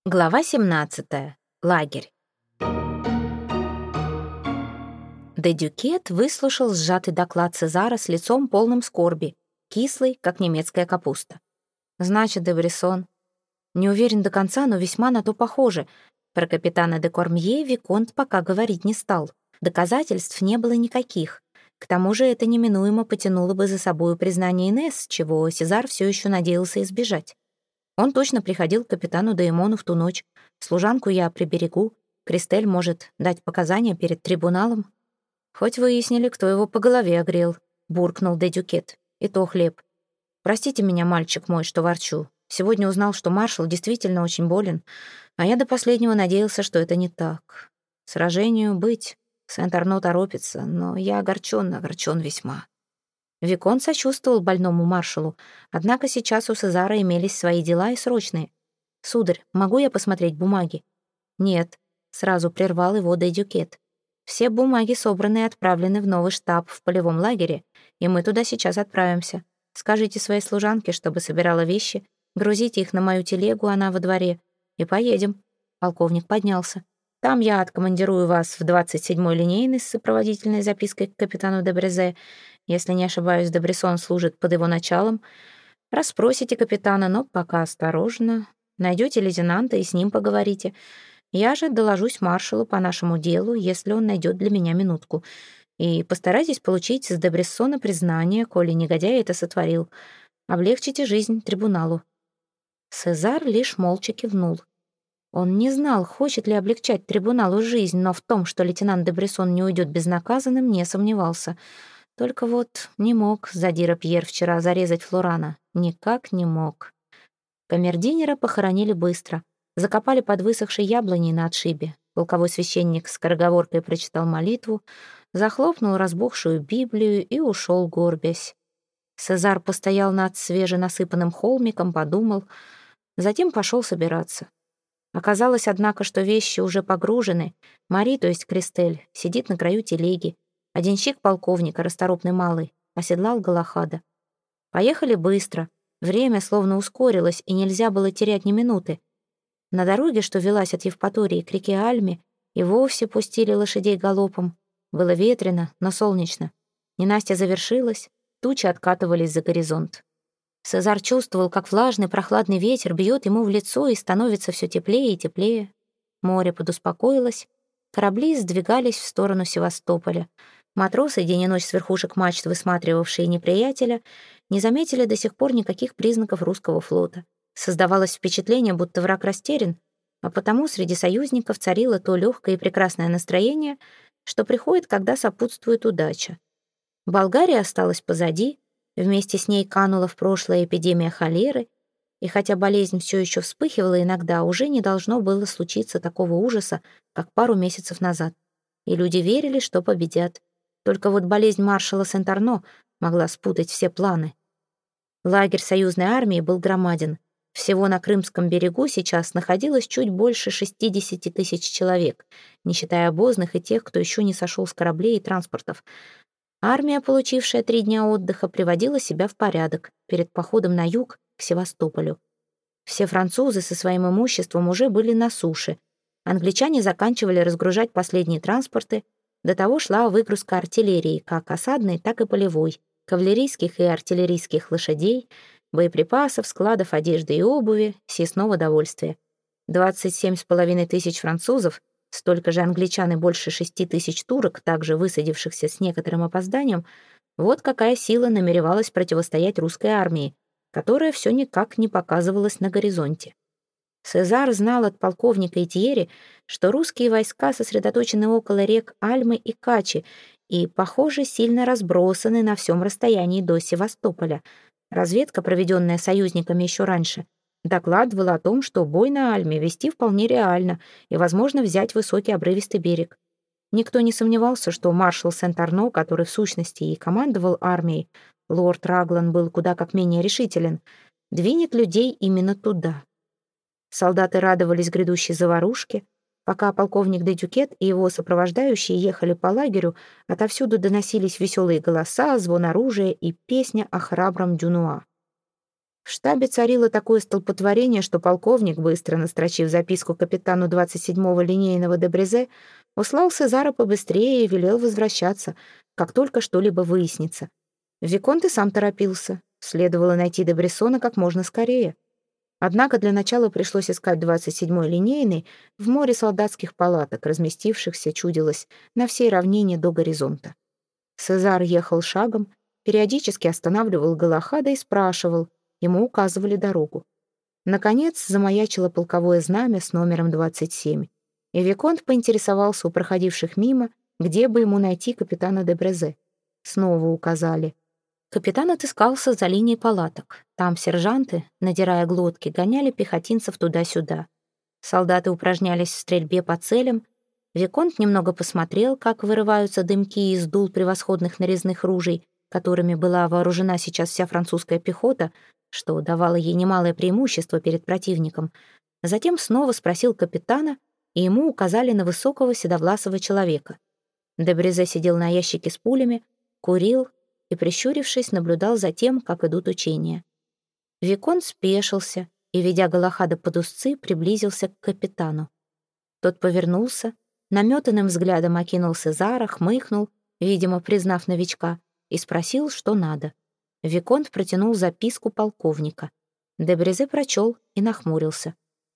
Глава 17. Лагерь. Де Дюкет выслушал сжатый доклад Сезара с лицом полным скорби, кислый, как немецкая капуста. «Значит, де Бresson. Не уверен до конца, но весьма на то похоже. Про капитана де Кормье Виконт пока говорить не стал. Доказательств не было никаких. К тому же это неминуемо потянуло бы за собою признание Инесс, чего Сезар все еще надеялся избежать. Он точно приходил к капитану Деймону в ту ночь. Служанку я приберегу. Кристель может дать показания перед трибуналом. Хоть выяснили, кто его по голове огрел, буркнул де Дюкет. И то хлеб. Простите меня, мальчик мой, что ворчу. Сегодня узнал, что маршал действительно очень болен, а я до последнего надеялся, что это не так. Сражению быть. Сент-Арно торопится, но я огорчен весьма. Виконт сочувствовал больному маршалу, однако сейчас у Сезара имелись свои дела и срочные. «Сударь, могу я посмотреть бумаги?» «Нет», — сразу прервал его де Дюкет. «Все бумаги собраны и отправлены в новый штаб в полевом лагере, и мы туда сейчас отправимся. Скажите своей служанке, чтобы собирала вещи, грузите их на мою телегу, она во дворе, и поедем». Полковник поднялся. «Там я откомандирую вас в 27-й линейный с сопроводительной запиской к капитану де Брезе. Если не ошибаюсь, де Бresson служит под его началом. Расспросите капитана, но пока осторожно. Найдете лейтенанта и с ним поговорите. Я же доложусь маршалу по нашему делу, если он найдет для меня минутку. И постарайтесь получить с де Брессона признание, коли негодяй это сотворил. Облегчите жизнь трибуналу». Сезар лишь молча кивнул. Он не знал, хочет ли облегчать трибуналу жизнь, но в том, что лейтенант де Бresson не уйдет безнаказанным, не сомневался. Только вот не мог задира Пьер вчера зарезать Флорана. Никак не мог. Камердинера похоронили быстро. Закопали под высохшей яблоней на отшибе. Полковой священник скороговоркой прочитал молитву, захлопнул разбухшую Библию и ушел, горбясь. Сезар постоял над свеженасыпанным холмиком, подумал, затем пошел собираться. Оказалось, однако, что вещи уже погружены. Мари, то есть Кристель, сидит на краю телеги. А денщик полковника, расторопный малый, оседлал Галахада. Поехали быстро. Время словно ускорилось, и нельзя было терять ни минуты. На дороге, что велась от Евпатории к реке Альме, и вовсе пустили лошадей галопом. Было ветрено, но солнечно. Ненастье завершилось, тучи откатывались за горизонт. Сезар чувствовал, как влажный прохладный ветер бьет ему в лицо и становится все теплее и теплее. Море подуспокоилось, корабли сдвигались в сторону Севастополя. Матросы, день и ночь с верхушек мачт высматривавшие неприятеля, не заметили до сих пор никаких признаков русского флота. Создавалось впечатление, будто враг растерян, а потому среди союзников царило то легкое и прекрасное настроение, что приходит, когда сопутствует удача. Болгария осталась позади, вместе с ней канула в прошлое эпидемия холеры, и хотя болезнь все еще вспыхивала иногда, уже не должно было случиться такого ужаса, как пару месяцев назад. И люди верили, что победят. Только вот болезнь маршала Сент-Арно могла спутать все планы. Лагерь союзной армии был громаден. Всего на Крымском берегу сейчас находилось чуть больше 60 тысяч человек, не считая обозных и тех, кто еще не сошел с кораблей и транспортов. Армия, получившая 3 дня отдыха, приводила себя в порядок перед походом на юг к Севастополю. Все французы со своим имуществом уже были на суше. Англичане заканчивали разгружать последние транспорты. До того шла выгрузка артиллерии, как осадной, так и полевой, кавалерийских и артиллерийских лошадей, боеприпасов, складов одежды и обуви, съестного довольствия. 27,5 тысяч французов, столько же англичан и больше 6 тысяч турок, также высадившихся с некоторым опозданием, вот какая сила намеревалась противостоять русской армии, которая все никак не показывалась на горизонте. Сезар знал от полковника Этьери, что русские войска сосредоточены около рек Альмы и Качи и, похоже, сильно разбросаны на всем расстоянии до Севастополя. Разведка, проведенная союзниками еще раньше, докладывала о том, что бой на Альме вести вполне реально и возможно взять высокий обрывистый берег. Никто не сомневался, что маршал Сент-Арно, который в сущности и командовал армией, лорд Раглан был куда как менее решителен, двинет людей именно туда. Солдаты радовались грядущей заварушке. Пока полковник де Дюкет и его сопровождающие ехали по лагерю, отовсюду доносились веселые голоса, звон оружия и песня о храбром Дюнуа. В штабе царило такое столпотворение, что полковник, быстро настрочив записку капитану 27-го линейного Дебрезе, услал Сезара побыстрее и велел возвращаться, как только что-либо выяснится. Виконт и сам торопился. Следовало найти де Брессона как можно скорее. Однако для начала пришлось искать 27-й линейный в море солдатских палаток, разместившихся, чудилось, на всей равнине до горизонта. Сезар ехал шагом, периодически останавливал Галахада и спрашивал, ему указывали дорогу. Наконец замаячило полковое знамя с номером 27, и Виконт поинтересовался у проходивших мимо, где бы ему найти капитана де Брезе. Снова указали. Капитан отыскался за линией палаток. Там сержанты, надирая глотки, гоняли пехотинцев туда-сюда. Солдаты упражнялись в стрельбе по целям. Виконт немного посмотрел, как вырываются дымки из дул превосходных нарезных ружей, которыми была вооружена сейчас вся французская пехота, что давало ей немалое преимущество перед противником. Затем снова спросил капитана, и ему указали на высокого седовласого человека. Де Брезе сидел на ящике с пулями, курил и, прищурившись, наблюдал за тем, как идут учения. Виконт спешился и, ведя Галахада под узцы, приблизился к капитану. Тот повернулся, наметанным взглядом окинул Сезара, хмыкнул, видимо, признав новичка, и спросил, что надо. Виконт протянул записку полковника. Де Брезе прочел и нахмурился.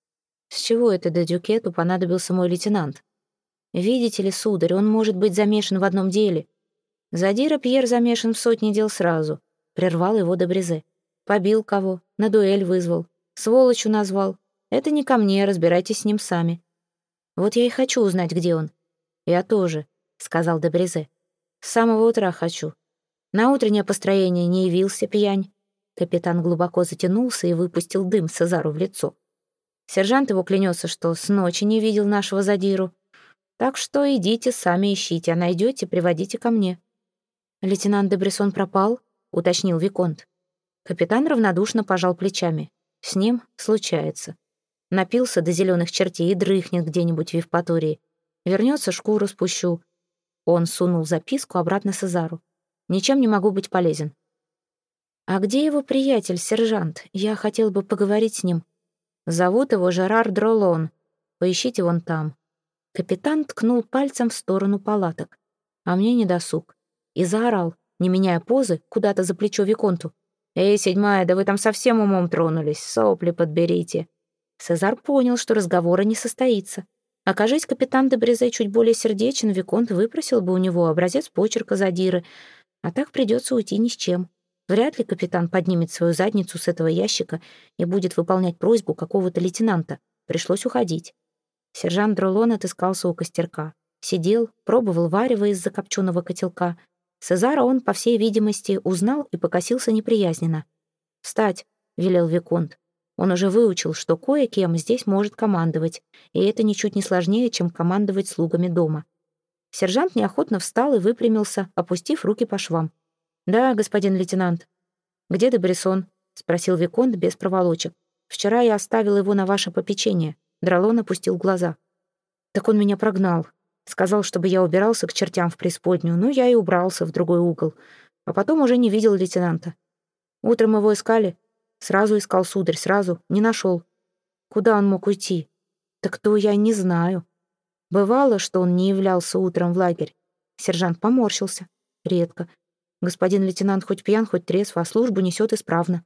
«С чего это де Дюкету понадобился мой лейтенант? Видите ли, сударь, он может быть замешан в одном деле. Задира Пьер замешан в сотне дел сразу», — прервал его де Брезе. «Побил кого, на дуэль вызвал, сволочью назвал. Это не ко мне, разбирайтесь с ним сами. Вот я и хочу узнать, где он». «Я тоже», — сказал де Брезе. «С самого утра хочу. На утреннее построение не явился, пьянь». Капитан глубоко затянулся и выпустил дым Сезару в лицо. «Сержант его клянется, что с ночи не видел нашего задиру. Так что идите сами ищите, а найдете, приводите ко мне». «Лейтенант де Брессон пропал?» — уточнил Виконт. Капитан равнодушно пожал плечами. «С ним случается. Напился до зеленых чертей и дрыхнет где-нибудь в Евпатории. Вернется, шкуру спущу». Он сунул записку обратно Сезару. «Ничем не могу быть полезен». «А где его приятель, сержант? Я хотел бы поговорить с ним». «Зовут его Жерар Дролон. Поищите вон там». Капитан ткнул пальцем в сторону палаток. А мне не досуг. И заорал, не меняя позы, куда-то за плечо Виконту. «Эй, 7-я, да вы там совсем умом тронулись, сопли подберите». Сезар понял, что разговора не состоится. Окажись капитан де Брезе чуть более сердечен, Виконт выпросил бы у него образец почерка задиры, а так придется уйти ни с чем. Вряд ли капитан поднимет свою задницу с этого ящика и будет выполнять просьбу какого-то лейтенанта. Пришлось уходить. Сержант Дролон отыскался у костерка. Сидел, пробовал варево из закопченного котелка. Сезара он, по всей видимости, узнал и покосился неприязненно. «Встать!» — велел Виконт. Он уже выучил, что кое-кем здесь может командовать, и это ничуть не сложнее, чем командовать слугами дома. Сержант неохотно встал и выпрямился, опустив руки по швам. «Да, господин лейтенант». «Где де Брессон?» — спросил Виконт без проволочек. «Вчера я оставил его на ваше попечение». Дролон опустил глаза. «Так он меня прогнал. Сказал, чтобы я убирался к чертям в преисподнюю, но я и убрался в другой угол. А потом уже не видел лейтенанта. Утром его искали. Сразу искал, сударь, сразу. Не нашел. Куда он мог уйти? Так то я не знаю. Бывало, что он не являлся утром в лагерь. Сержант поморщился. Редко. Господин лейтенант хоть пьян, хоть трезв, а службу несет исправно.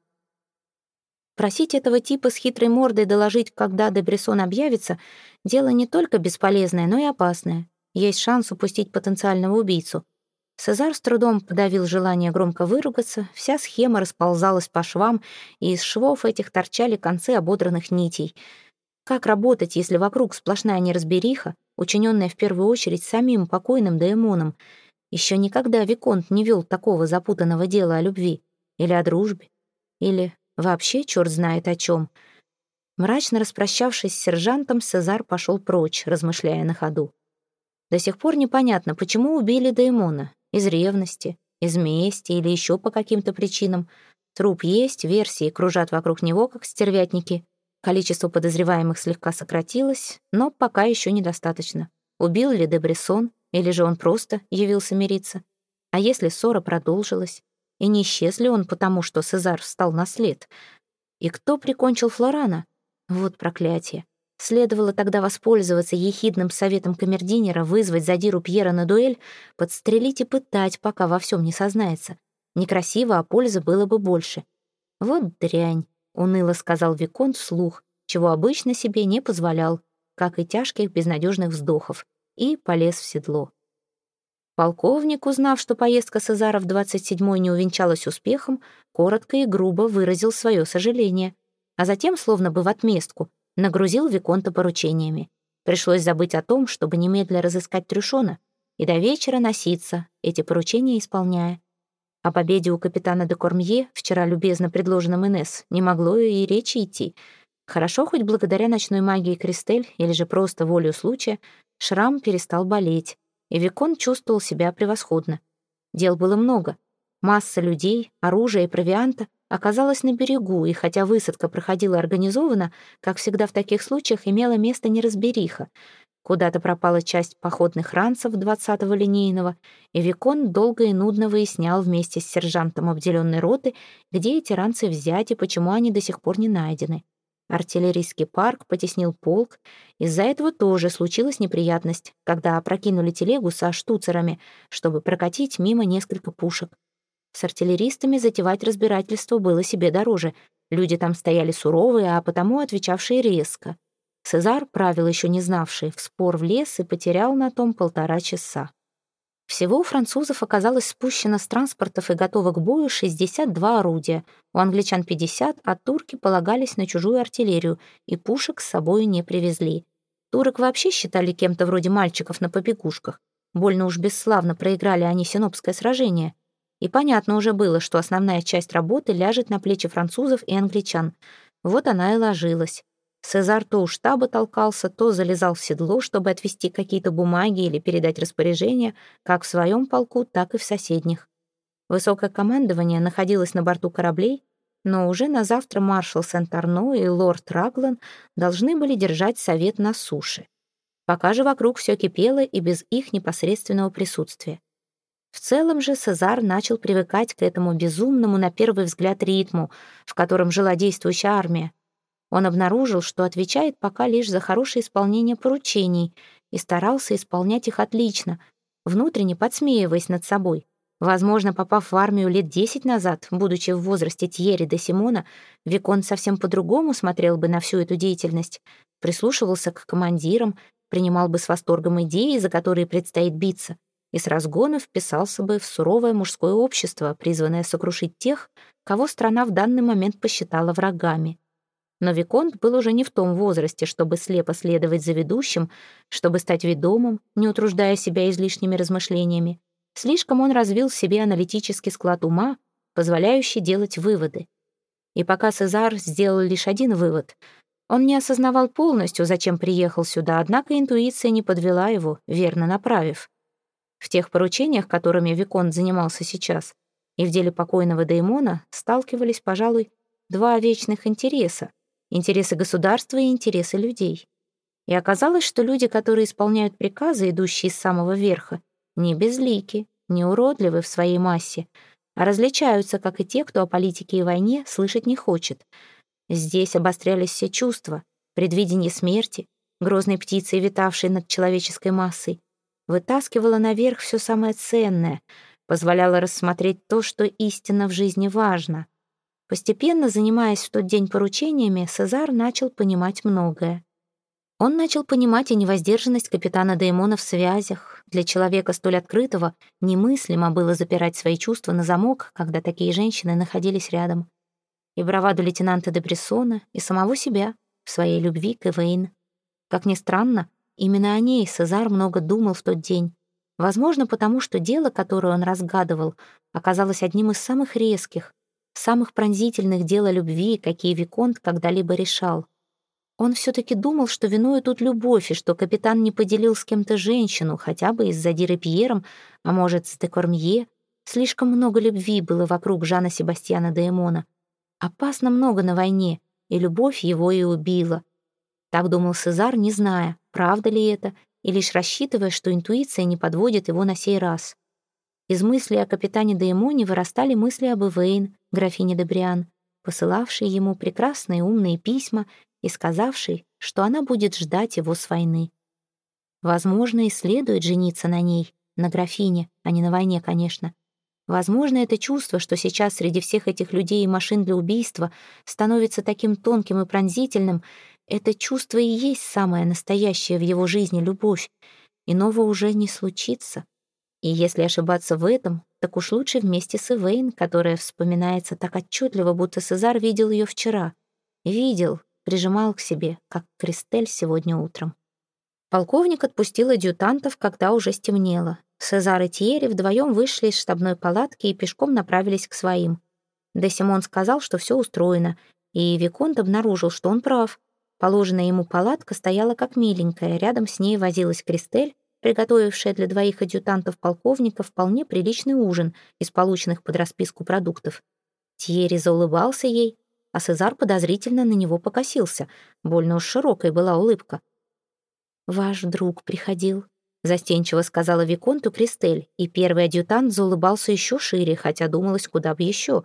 Просить этого типа с хитрой мордой доложить, когда де Брессон объявится, дело не только бесполезное, но и опасное. Есть шанс упустить потенциального убийцу. Сезар с трудом подавил желание громко выругаться, вся схема расползалась по швам, и из швов этих торчали концы ободранных нитей. Как работать, если вокруг сплошная неразбериха, учиненная в первую очередь самим покойным Деэмоном? Еще никогда Виконт не вел такого запутанного дела о любви. Или о дружбе. Или вообще черт знает о чем. Мрачно распрощавшись с сержантом, Сезар пошел прочь, размышляя на ходу. До сих пор непонятно, почему убили Деэмона. Из ревности, из мести или еще по каким-то причинам. Труп есть, версии кружат вокруг него, как стервятники. Количество подозреваемых слегка сократилось, но пока еще недостаточно. Убил ли де Брессон, или же он просто явился мириться? А если ссора продолжилась? И не исчез ли он потому, что Сезар встал на след? И кто прикончил Флорана? Вот проклятие. Следовало тогда воспользоваться ехидным советом камердинера, вызвать задиру Пьера на дуэль, подстрелить и пытать, пока во всем не сознается. Некрасиво, а пользы было бы больше. «Вот дрянь», — уныло сказал виконт вслух, чего обычно себе не позволял, как и тяжких безнадежных вздохов, и полез в седло. Полковник, узнав, что поездка Сезара в 27-й не увенчалась успехом, коротко и грубо выразил свое сожаление, а затем, словно бы в отместку, нагрузил виконта поручениями. Пришлось забыть о том, чтобы немедля разыскать Трюшона и до вечера носиться, эти поручения исполняя. О победе у капитана де Кормье, вчера любезно предложенном Инесс, не могло и речи идти. Хорошо, хоть благодаря ночной магии Кристель или же просто волею случая шрам перестал болеть, и виконт чувствовал себя превосходно. Дел было много. Масса людей, оружия и провианта оказалась на берегу, и хотя высадка проходила организованно, как всегда в таких случаях имела место неразбериха. Куда-то пропала часть походных ранцев 20-го линейного, и виконт долго и нудно выяснял вместе с сержантом обделенной роты, где эти ранцы взять и почему они до сих пор не найдены. Артиллерийский парк потеснил полк. Из-за этого тоже случилась неприятность, когда опрокинули телегу со штуцерами, чтобы прокатить мимо несколько пушек. С артиллеристами затевать разбирательство было себе дороже. Люди там стояли суровые, а потому отвечавшие резко. Сезар, правил еще не знавший, в спор влез и потерял на том 1,5 часа. Всего у французов оказалось спущено с транспортов и готово к бою 62 орудия, у англичан 50, а турки полагались на чужую артиллерию и пушек с собой не привезли. Турок вообще считали кем-то вроде мальчиков на побегушках. Больно уж бесславно проиграли они Синопское сражение. И понятно уже было, что основная часть работы ляжет на плечи французов и англичан. Вот она и ложилась. Сезар то у штаба толкался, то залезал в седло, чтобы отвезти какие-то бумаги или передать распоряжения, как в своем полку, так и в соседних. Высокое командование находилось на борту кораблей, но уже на завтра маршал Сент-Арно и лорд Раглан должны были держать совет на суше. Пока же вокруг все кипело и без их непосредственного присутствия. В целом же Сезар начал привыкать к этому безумному на первый взгляд ритму, в котором жила действующая армия. Он обнаружил, что отвечает пока лишь за хорошее исполнение поручений и старался исполнять их отлично, внутренне подсмеиваясь над собой. Возможно, попав в армию лет 10 назад, будучи в возрасте Тьерри де Симона, виконт совсем по-другому смотрел бы на всю эту деятельность, прислушивался к командирам, принимал бы с восторгом идеи, за которые предстоит биться, и с разгона вписался бы в суровое мужское общество, призванное сокрушить тех, кого страна в данный момент посчитала врагами. Но виконт был уже не в том возрасте, чтобы слепо следовать за ведущим, чтобы стать ведомым, не утруждая себя излишними размышлениями. Слишком он развил в себе аналитический склад ума, позволяющий делать выводы. И пока Сезар сделал лишь один вывод, он не осознавал полностью, зачем приехал сюда, однако интуиция не подвела его, верно направив. В тех поручениях, которыми виконт занимался сейчас, и в деле покойного Деймона сталкивались, пожалуй, два вечных интереса. Интересы государства и интересы людей. И оказалось, что люди, которые исполняют приказы, идущие с самого верха, не безлики, не уродливы в своей массе, а различаются, как и те, кто о политике и войне слышать не хочет. Здесь обострялись все чувства, предвидение смерти, грозной птицей, витавшей над человеческой массой, вытаскивала наверх все самое ценное, позволяла рассмотреть то, что истинно в жизни важно. Постепенно, занимаясь в тот день поручениями, Сезар начал понимать многое. Он начал понимать и невоздержанность капитана Деймона в связях. Для человека столь открытого немыслимо было запирать свои чувства на замок, когда такие женщины находились рядом. И браваду лейтенанта де Брессона, и самого себя в своей любви к Эвейн. Как ни странно, именно о ней Сезар много думал в тот день. Возможно, потому что дело, которое он разгадывал, оказалось одним из самых резких, самых пронзительных дел о любви, какие виконт когда-либо решал. Он все-таки думал, что виною тут любовь, и что капитан не поделил с кем-то женщину, хотя бы из-за Диры Пьером, а может, с де Кормье. Слишком много любви было вокруг Жана Себастьяна де Эмона. Опасно много на войне, и любовь его и убила. Так думал Сезар, не зная, правда ли это, и лишь рассчитывая, что интуиция не подводит его на сей раз. Из мыслей о капитане де Эмоне вырастали мысли об Эвейн, графине де Бриан. посылавшей ему прекрасные умные письма и сказавшей, что она будет ждать его с войны. Возможно, и следует жениться на ней, на графине, а не на войне, конечно. Возможно, это чувство, что сейчас среди всех этих людей и машин для убийства становится таким тонким и пронзительным, это чувство и есть самое настоящее в его жизни любовь. Иного уже не случится. И если ошибаться в этом, так уж лучше вместе с Эвейн, которая вспоминается так отчетливо, будто Сезар видел ее вчера. Видел, прижимал к себе, как Кристель сегодня утром. Полковник отпустил адъютантов, когда уже стемнело. Сезар и Тьерри вдвоем вышли из штабной палатки и пешком направились к своим. Де Симон сказал, что все устроено, и Виконт обнаружил, что он прав. Положенная ему палатка стояла как миленькая, рядом с ней возилась Кристель, приготовившая для двоих адъютантов полковника вполне приличный ужин из полученных под расписку продуктов. Тьерри заулыбался ей, а Сезар подозрительно на него покосился. Больно уж широкой была улыбка. «Ваш друг приходил», — застенчиво сказала Виконту Кристель, и первый адъютант заулыбался еще шире, хотя думалось, куда бы еще.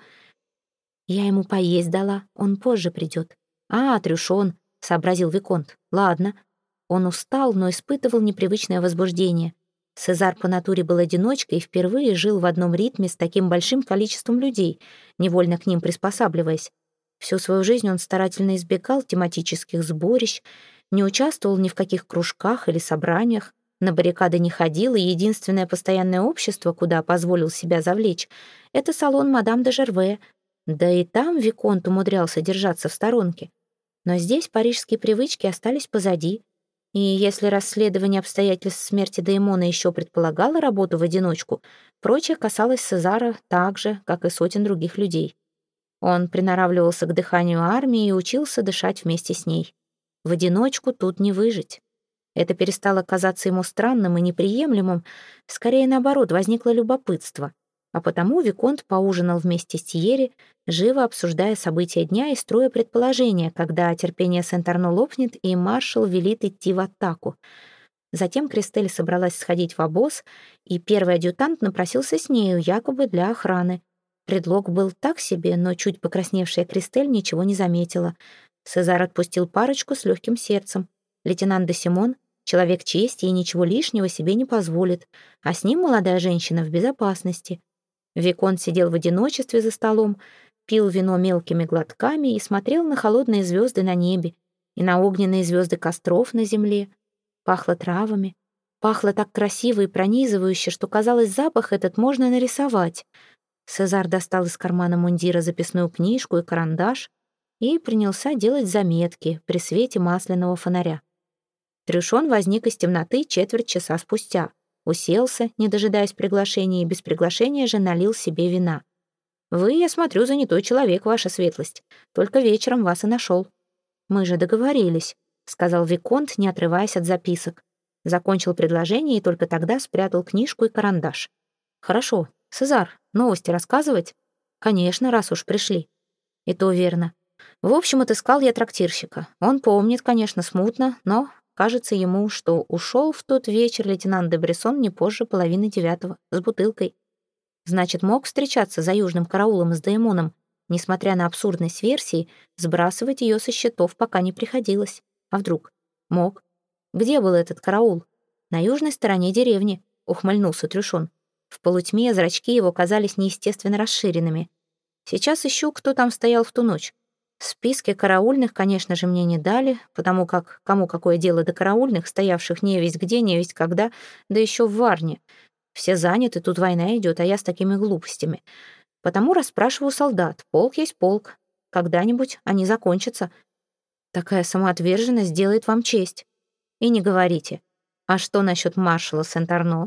«Я ему поесть дала, он позже придет». «А, Трюшон», — сообразил Виконт. «Ладно». Он устал, но испытывал непривычное возбуждение. Сезар по натуре был одиночкой и впервые жил в одном ритме с таким большим количеством людей, невольно к ним приспосабливаясь. Всю свою жизнь он старательно избегал тематических сборищ, не участвовал ни в каких кружках или собраниях, на баррикады не ходил, и единственное постоянное общество, куда позволил себя завлечь, это салон мадам де Жерве. Да и там Виконт умудрялся держаться в сторонке. Но здесь парижские привычки остались позади, и если расследование обстоятельств смерти Деймона еще предполагало работу в одиночку, прочее касалось Сезара так же, как и сотен других людей. Он приноравливался к дыханию армии и учился дышать вместе с ней. В одиночку тут не выжить. Это перестало казаться ему странным и неприемлемым, скорее наоборот, возникло любопытство. А потому Виконт поужинал вместе с Тьерри, живо обсуждая события дня и строя предположения, когда терпение Сент-Арно лопнет и маршал велит идти в атаку. Затем Кристель собралась сходить в обоз, и первый адъютант напросился с нею, якобы для охраны. Предлог был так себе, но чуть покрасневшая Кристель ничего не заметила. Сезар отпустил парочку с легким сердцем. Лейтенант де Симон — человек чести и ничего лишнего себе не позволит, а с ним молодая женщина в безопасности. Виконт сидел в одиночестве за столом, пил вино мелкими глотками и смотрел на холодные звезды на небе и на огненные звезды костров на земле. Пахло травами. Пахло так красиво и пронизывающе, что, казалось, запах этот можно нарисовать. Сезар достал из кармана мундира записную книжку и карандаш и принялся делать заметки при свете масляного фонаря. Трюшон возник из темноты четверть часа спустя. Уселся, не дожидаясь приглашения, и без приглашения же налил себе вина. «Вы, я смотрю, занятой человек, ваша светлость. Только вечером вас и нашел». «Мы же договорились», — сказал Виконт, не отрываясь от записок. Закончил предложение и только тогда спрятал книжку и карандаш. «Хорошо. Сезар, новости рассказывать?» «Конечно, раз уж пришли». «И то верно. В общем, отыскал я трактирщика. Он помнит, конечно, смутно, но кажется ему, что ушел в тот вечер лейтенант де Бresson не позже 8:30 с бутылкой. Значит, мог встречаться за южным караулом с Деймоном. Несмотря на абсурдность версии, сбрасывать ее со счетов пока не приходилось. А вдруг? Мог. Где был этот караул? На южной стороне деревни, ухмыльнулся Трюшон. В полутьме зрачки его казались неестественно расширенными. Сейчас ищу, кто там стоял в ту ночь. Списки караульных, конечно же, мне не дали, потому как кому какое дело до караульных, стоявших невесть где, невесть когда, да еще в Варне. Все заняты, тут война идет, а я с такими глупостями. Потому расспрашиваю солдат. Полк есть полк. Когда-нибудь они закончатся. Такая самоотверженность делает вам честь. И не говорите. А что насчет маршала Сент-Арно?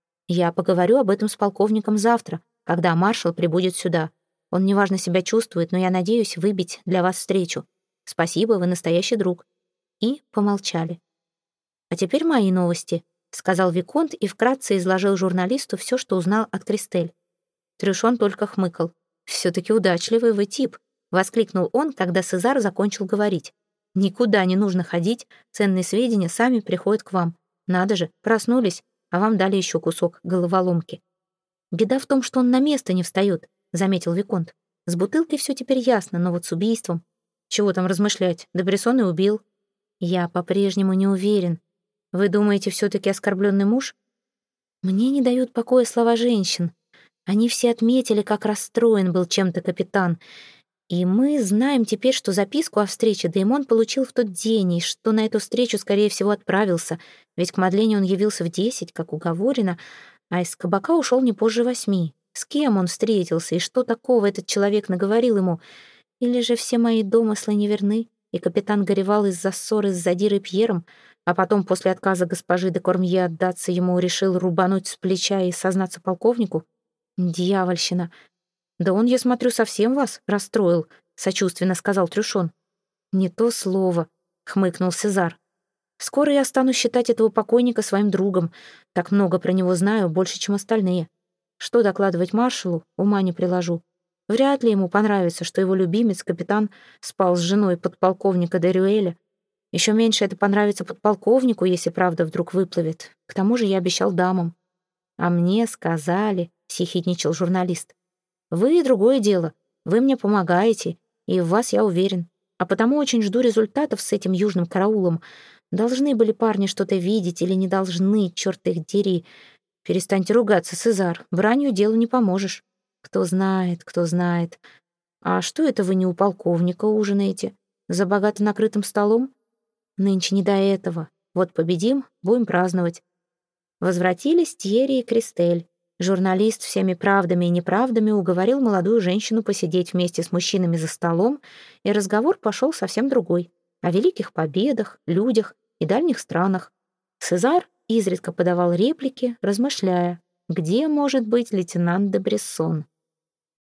Я поговорю об этом с полковником завтра, когда маршал прибудет сюда. Он неважно себя чувствует, но я надеюсь выбить для вас встречу. Спасибо, вы настоящий друг». И помолчали. «А теперь мои новости», — сказал Виконт и вкратце изложил журналисту все, что узнал от Кристель. Трюшон только хмыкал. «Все-таки удачливый вы тип», — воскликнул он, когда Сезар закончил говорить. «Никуда не нужно ходить, ценные сведения сами приходят к вам. Надо же, проснулись, а вам дали еще кусок головоломки». «Беда в том, что он на место не встает», — заметил Виконт. С бутылкой все теперь ясно, но вот с убийством... Чего там размышлять? Де Брессон и убил. Я по-прежнему не уверен. Вы думаете, все-таки оскорбленный муж? Мне не дают покоя слова женщин. Они все отметили, как расстроен был чем-то капитан. И мы знаем теперь, что записку о встрече Деймон получил в тот день, и что на эту встречу, скорее всего, отправился, ведь к Мадлене он явился в 10, как уговорено, а из кабака ушел не позже 8. С кем он встретился, и что такого этот человек наговорил ему? Или же все мои домыслы неверны, и капитан горевал из-за ссоры с Задирой Пьером, а потом после отказа госпожи де Кормье отдаться ему решил рубануть с плеча и сознаться полковнику? Дьявольщина! «Да он, я смотрю, совсем вас расстроил», — сочувственно сказал Трюшон. «Не то слово», — хмыкнул Сезар. «Скоро я стану считать этого покойника своим другом. Так много про него знаю, больше, чем остальные. Что докладывать маршалу, ума не приложу. Вряд ли ему понравится, что его любимец, капитан, спал с женой подполковника де Рюэля. Еще меньше это понравится подполковнику, если правда вдруг выплывет. К тому же я обещал дамам». «А мне сказали», — съехидничал журналист. «Вы — другое дело. Вы мне помогаете, и в вас я уверен. А потому очень жду результатов с этим южным караулом. Должны были парни что-то видеть или не должны, черт их дери. Перестаньте ругаться, Сезар. Бранью делу не поможешь. Кто знает, кто знает. А что это вы не у полковника ужинаете? За богато накрытым столом? Нынче не до этого. Вот победим, будем праздновать». Возвратились Тьерри и Кристель. Журналист всеми правдами и неправдами уговорил молодую женщину посидеть вместе с мужчинами за столом, и разговор пошел совсем другой — о великих победах, людях и дальних странах. Сезар изредка подавал реплики, размышляя, где может быть лейтенант де Брессон.